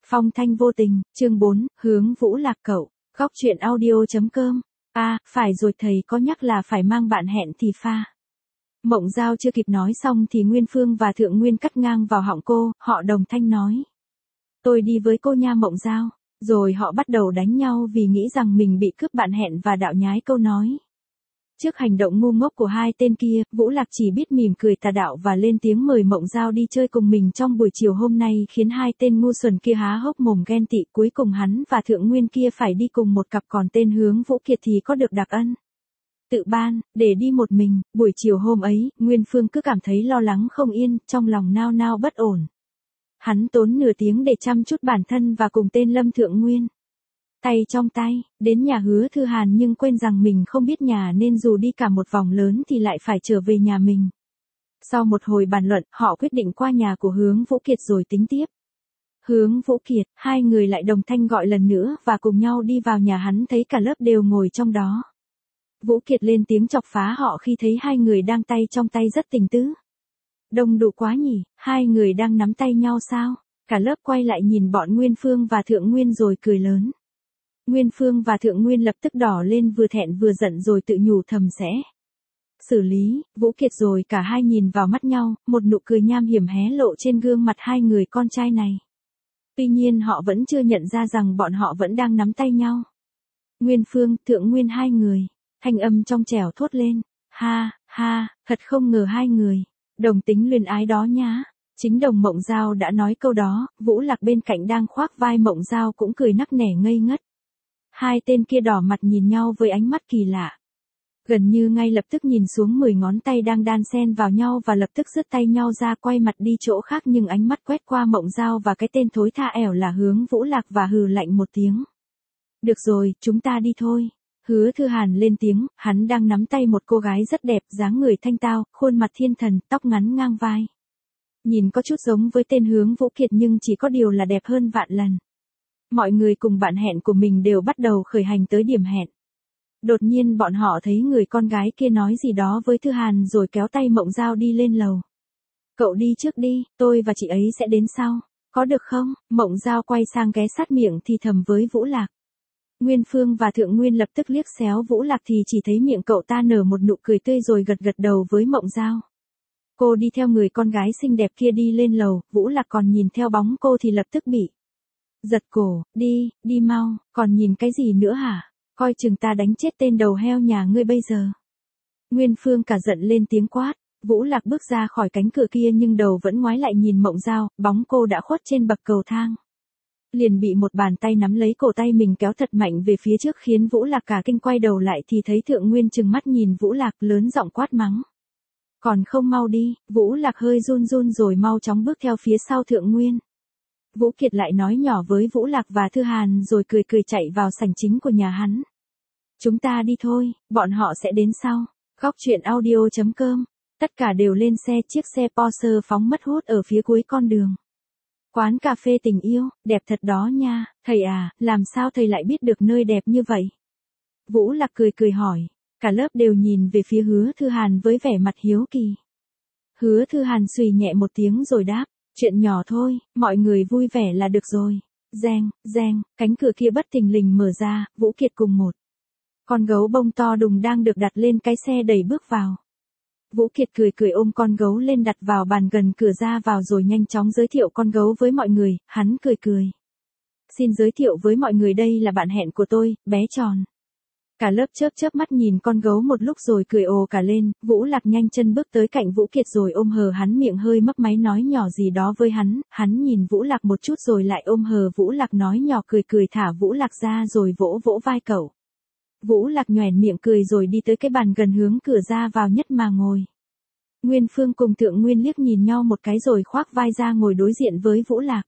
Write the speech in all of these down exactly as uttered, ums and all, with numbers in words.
Phong thanh vô tình, chương bốn, hướng Vũ Lạc cậu, góc chuyện audio.com. À, phải rồi thầy có nhắc là phải mang bạn hẹn thì pha. Mộng Giao chưa kịp nói xong thì Nguyên Phương và Thượng Nguyên cắt ngang vào họng cô, họ đồng thanh nói. Tôi đi với cô nha Mộng Giao. Rồi họ bắt đầu đánh nhau vì nghĩ rằng mình bị cướp bạn hẹn và đạo nhái câu nói. Trước hành động ngu ngốc của hai tên kia, Vũ Lạc chỉ biết mỉm cười tà đạo và lên tiếng mời Mộng Giao đi chơi cùng mình trong buổi chiều hôm nay, khiến hai tên ngu xuẩn kia há hốc mồm ghen tị. Cuối cùng hắn và Thượng Nguyên kia phải đi cùng một cặp, còn tên Hướng Vũ Kiệt thì có được đặc ân tự ban, để đi một mình. Buổi chiều hôm ấy, Nguyên Phương cứ cảm thấy lo lắng không yên, trong lòng nao nao bất ổn. Hắn tốn nửa tiếng để chăm chút bản thân và cùng tên Lâm Thượng Nguyên. Tay trong tay, đến nhà Hứa Thư Hàn nhưng quên rằng mình không biết nhà nên dù đi cả một vòng lớn thì lại phải trở về nhà mình. Sau một hồi bàn luận, họ quyết định qua nhà của Hướng Vũ Kiệt rồi tính tiếp. Hướng Vũ Kiệt, hai người lại đồng thanh gọi lần nữa và cùng nhau đi vào nhà hắn, thấy cả lớp đều ngồi trong đó. Vũ Kiệt lên tiếng chọc phá họ khi thấy hai người đang tay trong tay rất tình tứ. Đông đủ quá nhỉ, hai người đang nắm tay nhau sao? Cả lớp quay lại nhìn bọn Nguyên Phương và Thượng Nguyên rồi cười lớn. Nguyên Phương và Thượng Nguyên lập tức đỏ lên, vừa thẹn vừa giận rồi tự nhủ thầm sẽ xử lý Vũ Kiệt, rồi cả hai nhìn vào mắt nhau, một nụ cười nham hiểm hé lộ trên gương mặt hai người con trai này. Tuy nhiên họ vẫn chưa nhận ra rằng bọn họ vẫn đang nắm tay nhau. Nguyên Phương, Thượng Nguyên hai người, thanh âm trong trẻo thốt lên. Ha, ha, thật không ngờ hai người đồng tính luyến ái đó nhá. Chính đồng Mộng Giao đã nói câu đó, Vũ Lạc bên cạnh đang khoác vai Mộng Giao cũng cười nắc nẻ ngây ngất. Hai tên kia đỏ mặt nhìn nhau với ánh mắt kỳ lạ. Gần như ngay lập tức nhìn xuống mười ngón tay đang đan xen vào nhau và lập tức dứt tay nhau ra, quay mặt đi chỗ khác, nhưng ánh mắt quét qua Mộng Giao và cái tên thối tha ẻo là Hướng Vũ Lạc và hừ lạnh một tiếng. Được rồi, chúng ta đi thôi. Hứa Thư Hàn lên tiếng, hắn đang nắm tay một cô gái rất đẹp, dáng người thanh tao, khuôn mặt thiên thần, tóc ngắn ngang vai. Nhìn có chút giống với tên Hướng Vũ Kiệt nhưng chỉ có điều là đẹp hơn vạn lần. Mọi người cùng bạn hẹn của mình đều bắt đầu khởi hành tới điểm hẹn. Đột nhiên bọn họ thấy người con gái kia nói gì đó với Thư Hàn rồi kéo tay Mộng Giao đi lên lầu. Cậu đi trước đi, tôi và chị ấy sẽ đến sau. Có được không? Mộng Giao quay sang ghé sát miệng thì thầm với Vũ Lạc. Nguyên Phương và Thượng Nguyên lập tức liếc xéo Vũ Lạc thì chỉ thấy miệng cậu ta nở một nụ cười tươi rồi gật gật đầu với Mộng Giao. Cô đi theo người con gái xinh đẹp kia đi lên lầu, Vũ Lạc còn nhìn theo bóng cô thì lập tức bị giật cổ. Đi, đi mau, còn nhìn cái gì nữa hả? Coi chừng ta đánh chết tên đầu heo nhà ngươi bây giờ. Nguyên Phương cả giận lên tiếng quát. Vũ Lạc bước ra khỏi cánh cửa kia nhưng đầu vẫn ngoái lại nhìn Mộng Giao, bóng cô đã khuất trên bậc cầu thang. Liền bị một bàn tay nắm lấy cổ tay mình kéo thật mạnh về phía trước, khiến Vũ Lạc cả kinh quay đầu lại thì thấy Thượng Nguyên trừng mắt nhìn Vũ Lạc, lớn giọng quát mắng. Còn không mau đi. Vũ Lạc hơi run run rồi mau chóng bước theo phía sau Thượng Nguyên. Vũ Kiệt lại nói nhỏ với Vũ Lạc và Thư Hàn rồi cười cười chạy vào sảnh chính của nhà hắn. Chúng ta đi thôi, bọn họ sẽ đến sau. Góc chuyện audio.com. Tất cả đều lên xe, chiếc xe Porsche phóng mất hút ở phía cuối con đường. Quán cà phê tình yêu, đẹp thật đó nha. Thầy à, làm sao thầy lại biết được nơi đẹp như vậy? Vũ Lạc cười cười hỏi. Cả lớp đều nhìn về phía Hứa Thư Hàn với vẻ mặt hiếu kỳ. Hứa Thư Hàn xùy nhẹ một tiếng rồi đáp. Chuyện nhỏ thôi, mọi người vui vẻ là được rồi. Reng, reng, cánh cửa kia bất thình lình mở ra, Vũ Kiệt cùng một con gấu bông to đùng đang được đặt lên cái xe đẩy bước vào. Vũ Kiệt cười cười ôm con gấu lên đặt vào bàn gần cửa ra vào rồi nhanh chóng giới thiệu con gấu với mọi người, hắn cười cười. Xin giới thiệu với mọi người, đây là bạn hẹn của tôi, bé Tròn. Cả lớp chớp chớp mắt nhìn con gấu một lúc rồi cười ồ cả lên. Vũ Lạc nhanh chân bước tới cạnh Vũ Kiệt rồi ôm hờ hắn, miệng hơi mấp máy nói nhỏ gì đó với hắn. Hắn nhìn Vũ Lạc một chút rồi lại ôm hờ Vũ Lạc nói nhỏ cười cười thả Vũ Lạc ra rồi vỗ vỗ vai cậu. Vũ Lạc nhoẻn miệng cười rồi đi tới cái bàn gần hướng cửa ra vào nhất mà ngồi. Nguyên Phương cùng Thượng Nguyên liếc nhìn nhau một cái rồi khoác vai ra ngồi đối diện với Vũ Lạc.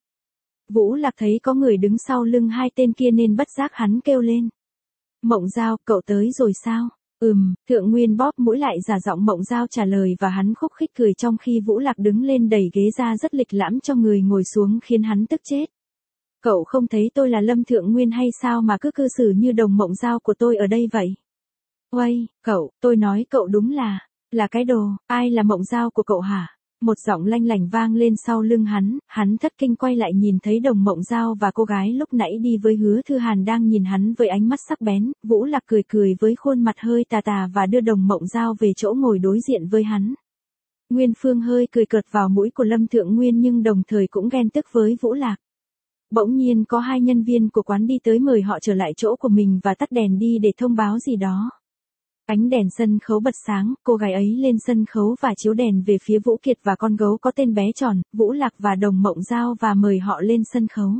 Vũ Lạc thấy có người đứng sau lưng hai tên kia nên bất giác hắn kêu lên. Mộng Giao, cậu tới rồi sao? Ừm, Thượng Nguyên bóp mũi lại giả giọng Mộng Giao trả lời và hắn khúc khích cười trong khi Vũ Lạc đứng lên đẩy ghế ra rất lịch lãm cho người ngồi xuống khiến hắn tức chết. Cậu không thấy tôi là Lâm Thượng Nguyên hay sao mà cứ cư xử như đồng Mộng Giao của tôi ở đây vậy? Uây, cậu, tôi nói cậu đúng là, là cái đồ, ai là Mộng Giao của cậu hả? Một giọng lanh lảnh vang lên sau lưng hắn, hắn thất kinh quay lại nhìn thấy Đồng Mộng Giao và cô gái lúc nãy đi với Hứa Thư Hàn đang nhìn hắn với ánh mắt sắc bén. Vũ Lạc cười cười với khuôn mặt hơi tà tà và đưa Đồng Mộng Giao về chỗ ngồi đối diện với hắn. Nguyên Phương hơi cười cợt vào mũi của Lâm Thượng Nguyên nhưng đồng thời cũng ghen tức với Vũ Lạc. Bỗng nhiên có hai nhân viên của quán đi tới mời họ trở lại chỗ của mình và tắt đèn đi để thông báo gì đó. Ánh đèn sân khấu bật sáng, cô gái ấy lên sân khấu và chiếu đèn về phía Vũ Kiệt và con gấu có tên bé tròn, Vũ Lạc và Đồng Mộng Giao và mời họ lên sân khấu.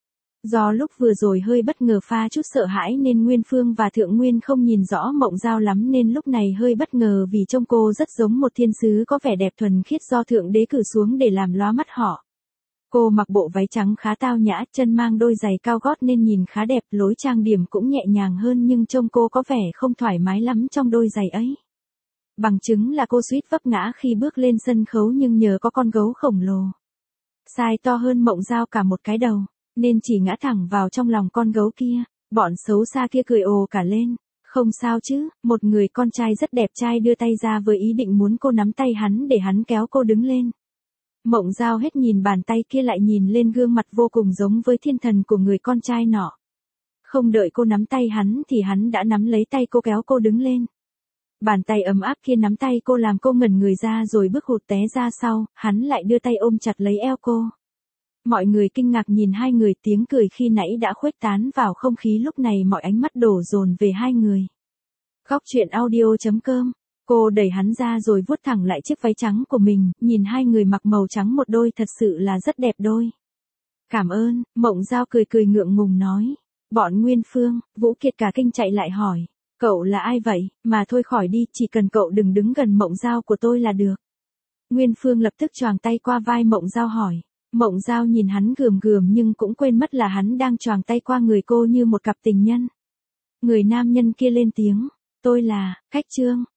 Do lúc vừa rồi hơi bất ngờ pha chút sợ hãi nên Nguyên Phương và Thượng Nguyên không nhìn rõ Mộng Giao lắm nên lúc này hơi bất ngờ vì trông cô rất giống một thiên sứ có vẻ đẹp thuần khiết do Thượng Đế cử xuống để làm lóa mắt họ. Cô mặc bộ váy trắng khá tao nhã, chân mang đôi giày cao gót nên nhìn khá đẹp, lối trang điểm cũng nhẹ nhàng hơn nhưng trông cô có vẻ không thoải mái lắm trong đôi giày ấy. Bằng chứng là cô suýt vấp ngã khi bước lên sân khấu nhưng nhờ có con gấu khổng lồ size to hơn Mộng Giao cả một cái đầu, nên chỉ ngã thẳng vào trong lòng con gấu kia. Bọn xấu xa kia cười ồ cả lên. Không sao chứ, một người con trai rất đẹp trai đưa tay ra với ý định muốn cô nắm tay hắn để hắn kéo cô đứng lên. Mộng Giao hết nhìn bàn tay kia lại nhìn lên gương mặt vô cùng giống với thiên thần của người con trai nọ. Không đợi cô nắm tay hắn thì hắn đã nắm lấy tay cô kéo cô đứng lên. Bàn tay ấm áp kia nắm tay cô làm cô ngẩn người ra rồi bước hụt té ra sau, hắn lại đưa tay ôm chặt lấy eo cô. Mọi người kinh ngạc nhìn hai người, tiếng cười khi nãy đã khuếch tán vào không khí, lúc này mọi ánh mắt đổ dồn về hai người. Góc truyện audio chấm com. Cô đẩy hắn ra rồi vuốt thẳng lại chiếc váy trắng của mình, nhìn hai người mặc màu trắng một đôi thật sự là rất đẹp đôi. Cảm ơn, Mộng Giao cười cười ngượng ngùng nói. Bọn Nguyên Phương, Vũ Kiệt cả kinh chạy lại hỏi. Cậu là ai vậy, mà thôi khỏi đi, chỉ cần cậu đừng đứng gần Mộng Giao của tôi là được. Nguyên Phương lập tức choàng tay qua vai Mộng Giao hỏi. Mộng Giao nhìn hắn gườm gườm nhưng cũng quên mất là hắn đang choàng tay qua người cô như một cặp tình nhân. Người nam nhân kia lên tiếng. Tôi là, Cách Trương.